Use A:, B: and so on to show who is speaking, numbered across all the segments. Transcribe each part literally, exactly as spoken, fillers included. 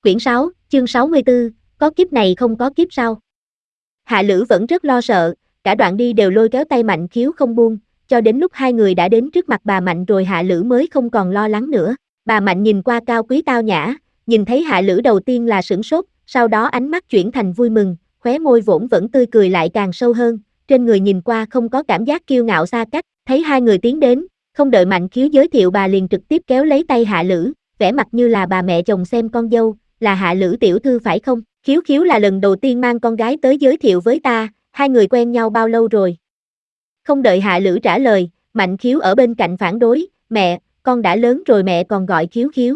A: Quyển sáu, chương sáu mươi tư, có kiếp này không có kiếp sau. Hạ Lữ vẫn rất lo sợ, cả đoạn đi đều lôi kéo tay Mạnh Khiếu không buông, cho đến lúc hai người đã đến trước mặt bà Mạnh rồi Hạ Lữ mới không còn lo lắng nữa. Bà Mạnh nhìn qua cao quý tao nhã, nhìn thấy Hạ Lữ đầu tiên là sửng sốt, sau đó ánh mắt chuyển thành vui mừng, khóe môi vốn vẫn tươi cười lại càng sâu hơn, trên người nhìn qua không có cảm giác kiêu ngạo xa cách. Thấy hai người tiến đến, không đợi Mạnh Khiếu giới thiệu bà liền trực tiếp kéo lấy tay Hạ Lữ, vẻ mặt như là bà mẹ chồng xem con dâu. Là Hạ Lữ tiểu thư phải không? Khiếu Khiếu là lần đầu tiên mang con gái tới giới thiệu với ta, hai người quen nhau bao lâu rồi? Không đợi Hạ Lữ trả lời, Mạnh Khiếu ở bên cạnh phản đối, mẹ, con đã lớn rồi mẹ còn gọi Khiếu Khiếu.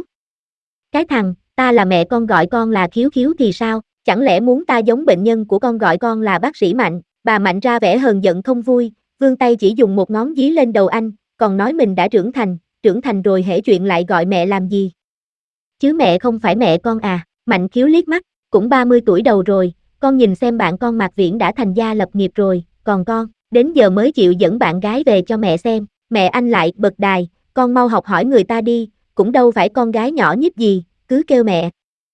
A: Cái thằng, ta là mẹ con gọi con là Khiếu Khiếu thì sao? Chẳng lẽ muốn ta giống bệnh nhân của con gọi con là bác sĩ Mạnh? Bà Mạnh ra vẻ hờn giận không vui, vươn tay chỉ dùng một ngón dí lên đầu anh, còn nói mình đã trưởng thành, trưởng thành rồi hễ chuyện lại gọi mẹ làm gì? Chứ mẹ không phải mẹ con à? Mạnh Khiếu liếc mắt, cũng ba mươi tuổi đầu rồi, con nhìn xem bạn con Mạc Viễn đã thành gia lập nghiệp rồi, còn con, đến giờ mới chịu dẫn bạn gái về cho mẹ xem. Mẹ anh lại bật đài, con mau học hỏi người ta đi, cũng đâu phải con gái nhỏ nhít gì, cứ kêu mẹ.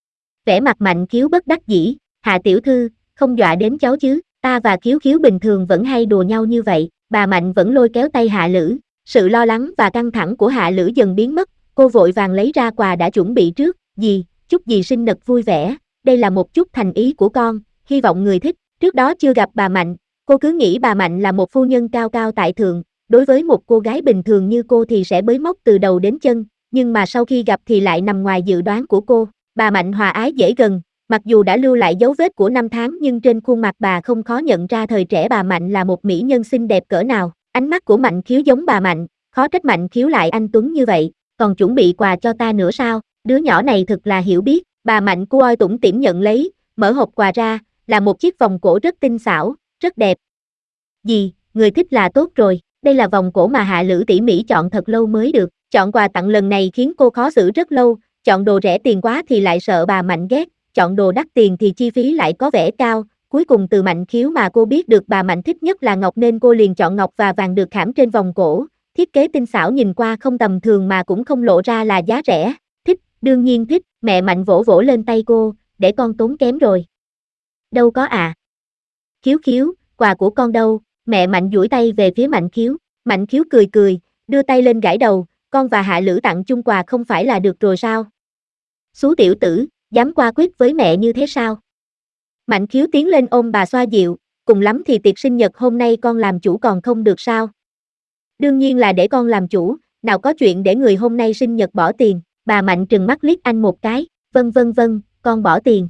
A: Vẻ mặt Mạnh Khiếu bất đắc dĩ, Hạ tiểu thư, không dọa đến cháu chứ, ta và Khiếu Khiếu bình thường vẫn hay đùa nhau như vậy. Bà Mạnh vẫn lôi kéo tay Hạ Lữ, sự lo lắng và căng thẳng của Hạ Lữ dần biến mất, cô vội vàng lấy ra quà đã chuẩn bị trước, dì, chúc dì sinh nhật vui vẻ, đây là một chút thành ý của con, hy vọng người thích. Trước đó chưa gặp bà Mạnh, cô cứ nghĩ bà Mạnh là một phu nhân cao cao tại thượng, đối với một cô gái bình thường như cô thì sẽ bới móc từ đầu đến chân, nhưng mà sau khi gặp thì lại nằm ngoài dự đoán của cô. Bà Mạnh hòa ái dễ gần, mặc dù đã lưu lại dấu vết của năm tháng nhưng trên khuôn mặt bà không khó nhận ra thời trẻ bà Mạnh là một mỹ nhân xinh đẹp cỡ nào. Ánh mắt của Mạnh Khiếu giống bà Mạnh, khó trách Mạnh Khiếu lại anh tuấn như vậy, còn chuẩn bị quà cho ta nữa sao? Đứa nhỏ này thực là hiểu biết. Bà Mạnh cua tủm tỉm nhận lấy, mở hộp quà ra, là một chiếc vòng cổ rất tinh xảo, rất đẹp. Dì, người thích là tốt rồi, đây là vòng cổ mà Hạ Lữ tỉ mỉ chọn thật lâu mới được. Chọn quà tặng lần này khiến cô khó xử rất lâu, chọn đồ rẻ tiền quá thì lại sợ bà Mạnh ghét, chọn đồ đắt tiền thì chi phí lại có vẻ cao. Cuối cùng từ Mạnh Khiếu mà cô biết được bà Mạnh thích nhất là ngọc nên cô liền chọn ngọc và vàng được khảm trên vòng cổ. Thiết kế tinh xảo nhìn qua không tầm thường mà cũng không lộ ra là giá rẻ. Thích, đương nhiên thích. Mẹ Mạnh vỗ vỗ lên tay cô, để con tốn kém rồi. Đâu có à. Khiếu Khiếu, quà của con đâu? Mẹ Mạnh duỗi tay về phía Mạnh Khiếu. Mạnh Khiếu cười cười, đưa tay lên gãi đầu, con và Hạ Lữ tặng chung quà không phải là được rồi sao? Xú tiểu tử, dám qua quyết với mẹ như thế sao? Mạnh Khiếu tiến lên ôm bà xoa dịu, cùng lắm thì tiệc sinh nhật hôm nay con làm chủ còn không được sao? Đương nhiên là để con làm chủ, nào có chuyện để người hôm nay sinh nhật bỏ tiền. Bà Mạnh trừng mắt liếc anh một cái, vâng vâng vâng, con bỏ tiền.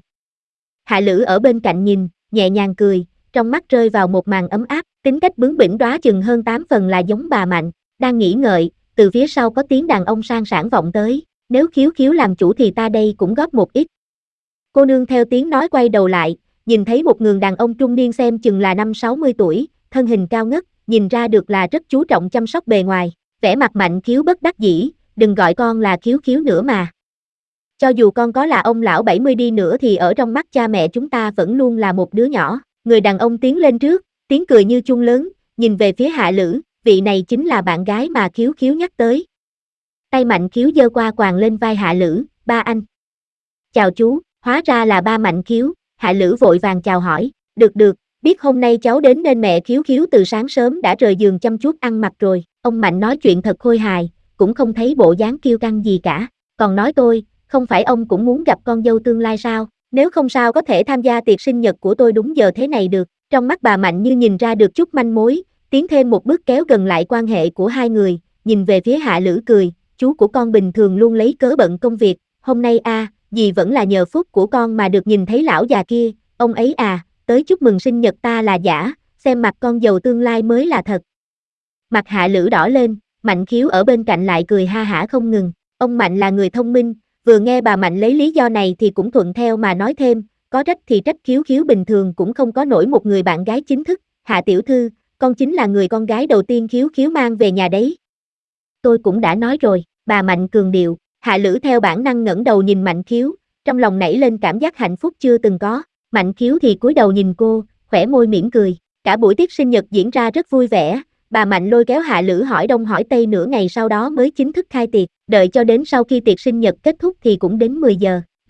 A: Hạ Lữ ở bên cạnh nhìn, nhẹ nhàng cười, trong mắt rơi vào một màn ấm áp, tính cách bướng bỉnh đoá chừng hơn tám phần là giống bà Mạnh. Đang nghĩ ngợi, từ phía sau có tiếng đàn ông sang sảng vọng tới, nếu Khiếu Khiếu làm chủ thì ta đây cũng góp một ít. Cô nương theo tiếng nói quay đầu lại, nhìn thấy một người đàn ông trung niên xem chừng là năm sáu mươi tuổi, thân hình cao ngất, nhìn ra được là rất chú trọng chăm sóc bề ngoài, vẻ mặt Mạnh Khiếu bất đắc dĩ, đừng gọi con là Khiếu Khiếu nữa mà. Cho dù con có là ông lão bảy mươi đi nữa thì ở trong mắt cha mẹ chúng ta vẫn luôn là một đứa nhỏ. Người đàn ông tiến lên trước, tiếng cười như chuông lớn, nhìn về phía Hạ Lữ, vị này chính là bạn gái mà Khiếu Khiếu nhắc tới. Tay Mạnh Khiếu giơ qua quàng lên vai Hạ Lữ, ba anh. Chào chú, hóa ra là ba Mạnh Khiếu. Hạ Lữ vội vàng chào hỏi, được được, biết hôm nay cháu đến nên mẹ Khiếu Khiếu từ sáng sớm đã rời giường chăm chút ăn mặc rồi. Ông Mạnh nói chuyện thật khôi hài, cũng không thấy bộ dáng kiêu căng gì cả, còn nói tôi, không phải ông cũng muốn gặp con dâu tương lai sao, nếu không sao có thể tham gia tiệc sinh nhật của tôi đúng giờ thế này được. Trong mắt bà Mạnh như nhìn ra được chút manh mối, tiến thêm một bước kéo gần lại quan hệ của hai người, nhìn về phía Hạ Lữ cười, chú của con bình thường luôn lấy cớ bận công việc, hôm nay a, à, dì vẫn là nhờ phúc của con mà được nhìn thấy lão già kia, ông ấy à, tới chúc mừng sinh nhật ta là giả, xem mặt con dâu tương lai mới là thật. Mặt Hạ Lữ đỏ lên, Mạnh Khiếu ở bên cạnh lại cười ha hả không ngừng, ông Mạnh là người thông minh, vừa nghe bà Mạnh lấy lý do này thì cũng thuận theo mà nói thêm, có trách thì trách Khiếu Khiếu bình thường cũng không có nổi một người bạn gái chính thức, Hạ tiểu thư, con chính là người con gái đầu tiên Khiếu Khiếu mang về nhà đấy. Tôi cũng đã nói rồi, bà Mạnh cường điệu. Hạ Lữ theo bản năng ngẩng đầu nhìn Mạnh Khiếu, trong lòng nảy lên cảm giác hạnh phúc chưa từng có. Mạnh Khiếu thì cúi đầu nhìn cô, khỏe môi mỉm cười. Cả buổi tiệc sinh nhật diễn ra rất vui vẻ, bà Mạnh lôi kéo Hạ Lữ hỏi đông hỏi tây nửa ngày sau đó mới chính thức khai tiệc. Đợi cho đến sau khi tiệc sinh nhật kết thúc thì cũng đến mười giờ.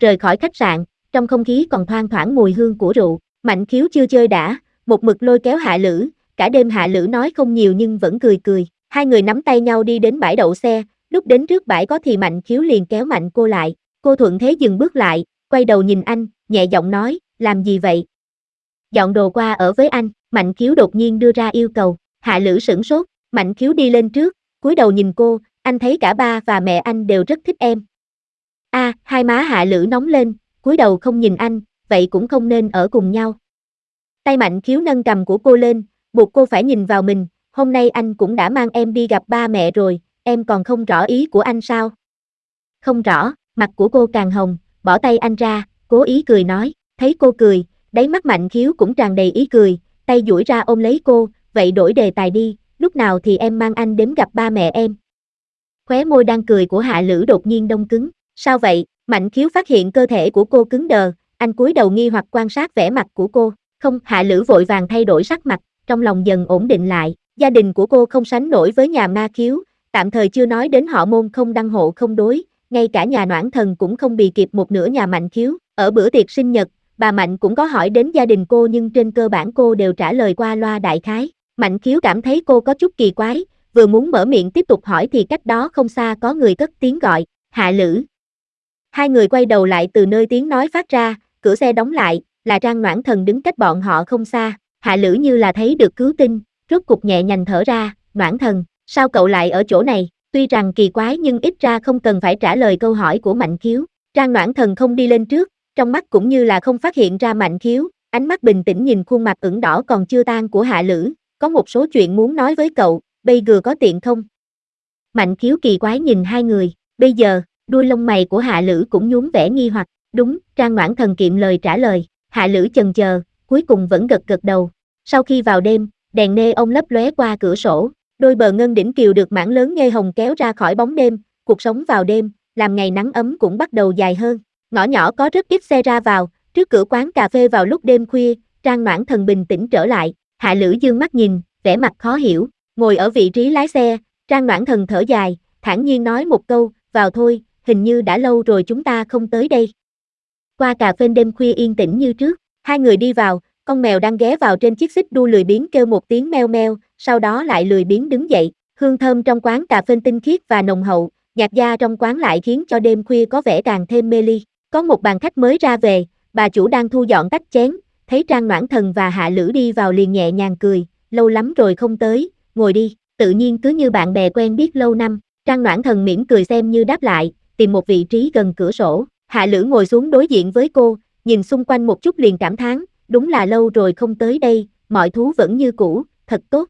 A: rời khỏi khách sạn, trong không khí còn thoang thoảng mùi hương của rượu. Mạnh Khiếu chưa chơi đã, một mực lôi kéo Hạ Lữ, cả đêm Hạ Lữ nói không nhiều nhưng vẫn cười cười. Hai người nắm tay nhau đi đến bãi đậu xe, lúc đến trước bãi có thì Mạnh Khiếu liền kéo Mạnh cô lại. Cô thuận thế dừng bước lại, quay đầu nhìn anh, nhẹ giọng nói, làm gì vậy? Dọn đồ qua ở với anh. Mạnh Khiếu đột nhiên đưa ra yêu cầu. Hạ Lữ sửng sốt, Mạnh Khiếu đi lên trước, cúi đầu nhìn cô, anh thấy cả ba và mẹ anh đều rất thích em. A, à, hai má Hạ Lữ nóng lên, cúi đầu không nhìn anh, vậy cũng không nên ở cùng nhau. Tay Mạnh Khiếu nâng cằm của cô lên, buộc cô phải nhìn vào mình, hôm nay anh cũng đã mang em đi gặp ba mẹ rồi, em còn không rõ ý của anh sao? Không rõ, mặt của cô càng hồng, bỏ tay anh ra, cố ý cười nói, thấy cô cười, đáy mắt Mạnh Khiếu cũng tràn đầy ý cười, tay duỗi ra ôm lấy cô, vậy đổi đề tài đi, lúc nào thì em mang anh đến gặp ba mẹ em. Khóe môi đang cười của Hạ Lữ đột nhiên đông cứng, sao vậy? Mạnh Khiếu phát hiện cơ thể của cô cứng đờ, anh cúi đầu nghi hoặc quan sát vẻ mặt của cô, không, Hạ Lữ vội vàng thay đổi sắc mặt, trong lòng dần ổn định lại, gia đình của cô không sánh nổi với nhà Ma Khiếu, tạm thời chưa nói đến họ Môn không đăng hộ không đối, ngay cả nhà Noãn Thần cũng không bì kịp một nửa nhà Mạnh Khiếu. Ở bữa tiệc sinh nhật, bà Mạnh cũng có hỏi đến gia đình cô nhưng trên cơ bản cô đều trả lời qua loa đại khái. Mạnh Khiếu cảm thấy cô có chút kỳ quái, vừa muốn mở miệng tiếp tục hỏi thì cách đó không xa có người cất tiếng gọi, Hạ Lữ. Hai người quay đầu lại từ nơi tiếng nói phát ra, cửa xe đóng lại, là Trang Noãn Thần đứng cách bọn họ không xa. Hạ Lữ như là thấy được cứu tinh, rốt cục nhẹ nhàng thở ra, Noãn Thần, sao cậu lại ở chỗ này? Tuy rằng kỳ quái nhưng ít ra không cần phải trả lời câu hỏi của Mạnh Khiếu. Trang Noãn Thần không đi lên trước, trong mắt cũng như là không phát hiện ra Mạnh Khiếu, ánh mắt bình tĩnh nhìn khuôn mặt ửng đỏ còn chưa tan của Hạ Lữ, có một số chuyện muốn nói với cậu, bây giờ có tiện không? Mạnh Khiếu kỳ quái nhìn hai người, bây giờ, đuôi lông mày của Hạ Lữ cũng nhuốm vẻ nghi hoặc, đúng, Trang Noãn Thần kiệm lời trả lời, Hạ Lữ chần chờ, cuối cùng vẫn gật gật đầu. Sau khi vào đêm, đèn nê ông lấp lóe qua cửa sổ, đôi bờ ngân đỉnh kiều được mảng lớn nghê hồng kéo ra khỏi bóng đêm, cuộc sống vào đêm, làm ngày nắng ấm cũng bắt đầu dài hơn. Ngõ nhỏ có rất ít xe ra vào, trước cửa quán cà phê vào lúc đêm khuya, Trang Noãn Thần bình tĩnh trở lại, Hạ Lữ dương mắt nhìn, vẻ mặt khó hiểu, ngồi ở vị trí lái xe, Trang Noãn Thần thở dài, thản nhiên nói một câu, vào thôi, hình như đã lâu rồi chúng ta không tới đây. Qua cà phê đêm khuya yên tĩnh như trước, hai người đi vào, con mèo đang ghé vào trên chiếc xích đu lười biếng kêu một tiếng meo meo, sau đó lại lười biếng đứng dậy, hương thơm trong quán cà phê tinh khiết và nồng hậu, nhạc gia trong quán lại khiến cho đêm khuya có vẻ càng thêm mê ly. Có một bàn khách mới ra về, bà chủ đang thu dọn tách chén, thấy Trang Noãn Thần và Hạ Lữ đi vào liền nhẹ nhàng cười, lâu lắm rồi không tới, ngồi đi, tự nhiên cứ như bạn bè quen biết lâu năm. Trang Noãn Thần mỉm cười xem như đáp lại, tìm một vị trí gần cửa sổ, Hạ Lữ ngồi xuống đối diện với cô, nhìn xung quanh một chút liền cảm thán, đúng là lâu rồi không tới đây, mọi thú vẫn như cũ, thật tốt.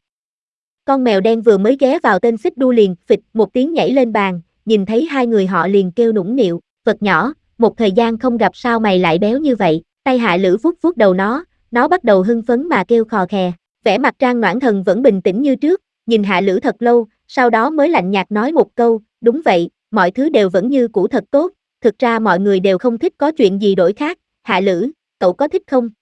A: Con mèo đen vừa mới ghé vào tên xích đu liền phịch một tiếng nhảy lên bàn, nhìn thấy hai người họ liền kêu nũng nịu, vật nhỏ, một thời gian không gặp sao mày lại béo như vậy, tay Hạ Lữ vuốt vuốt đầu nó, nó bắt đầu hưng phấn mà kêu khò khè, vẻ mặt Trang Noãn Thần vẫn bình tĩnh như trước, nhìn Hạ Lữ thật lâu, sau đó mới lạnh nhạt nói một câu, đúng vậy, mọi thứ đều vẫn như cũ thật tốt, thực ra mọi người đều không thích có chuyện gì đổi khác, Hạ Lữ, cậu có thích không?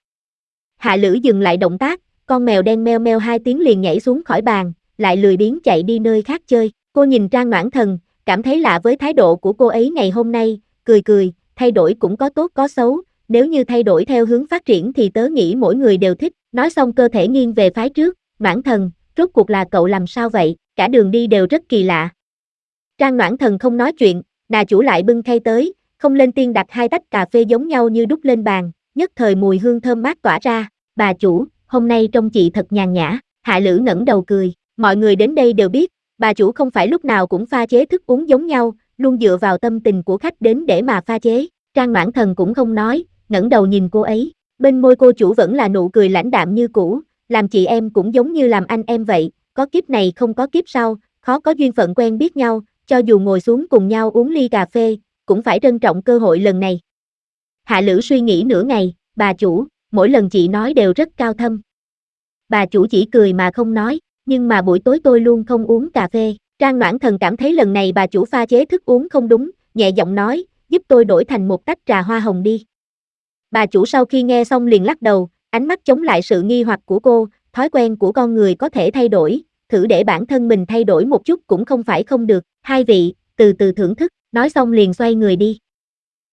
A: Hạ Lữ dừng lại động tác, con mèo đen meo meo hai tiếng liền nhảy xuống khỏi bàn, lại lười biếng chạy đi nơi khác chơi, cô nhìn Trang Noãn Thần, cảm thấy lạ với thái độ của cô ấy ngày hôm nay, cười cười, thay đổi cũng có tốt có xấu, nếu như thay đổi theo hướng phát triển thì tớ nghĩ mỗi người đều thích, nói xong cơ thể nghiêng về phái trước, Noãn Thần, rốt cuộc là cậu làm sao vậy, cả đường đi đều rất kỳ lạ. Trang Noãn Thần không nói chuyện, nà chủ lại bưng khay tới, không lên tiếng đặt hai tách cà phê giống nhau như đút lên bàn, nhất thời mùi hương thơm mát tỏa ra, bà chủ, hôm nay trông chị thật nhàn nhã, Hạ Lữ ngẩng đầu cười, mọi người đến đây đều biết, bà chủ không phải lúc nào cũng pha chế thức uống giống nhau, luôn dựa vào tâm tình của khách đến để mà pha chế, Trang Noãn Thần cũng không nói, ngẩng đầu nhìn cô ấy, bên môi cô chủ vẫn là nụ cười lãnh đạm như cũ, làm chị em cũng giống như làm anh em vậy, có kiếp này không có kiếp sau, khó có duyên phận quen biết nhau, cho dù ngồi xuống cùng nhau uống ly cà phê, cũng phải trân trọng cơ hội lần này. Hạ Lữ suy nghĩ nửa ngày, bà chủ, mỗi lần chị nói đều rất cao thâm. Bà chủ chỉ cười mà không nói, nhưng mà buổi tối tôi luôn không uống cà phê. Trang Noãn Thần cảm thấy lần này bà chủ pha chế thức uống không đúng, nhẹ giọng nói, giúp tôi đổi thành một tách trà hoa hồng đi. Bà chủ sau khi nghe xong liền lắc đầu, ánh mắt chống lại sự nghi hoặc của cô, thói quen của con người có thể thay đổi, thử để bản thân mình thay đổi một chút cũng không phải không được, hai vị, từ từ thưởng thức, nói xong liền xoay người đi.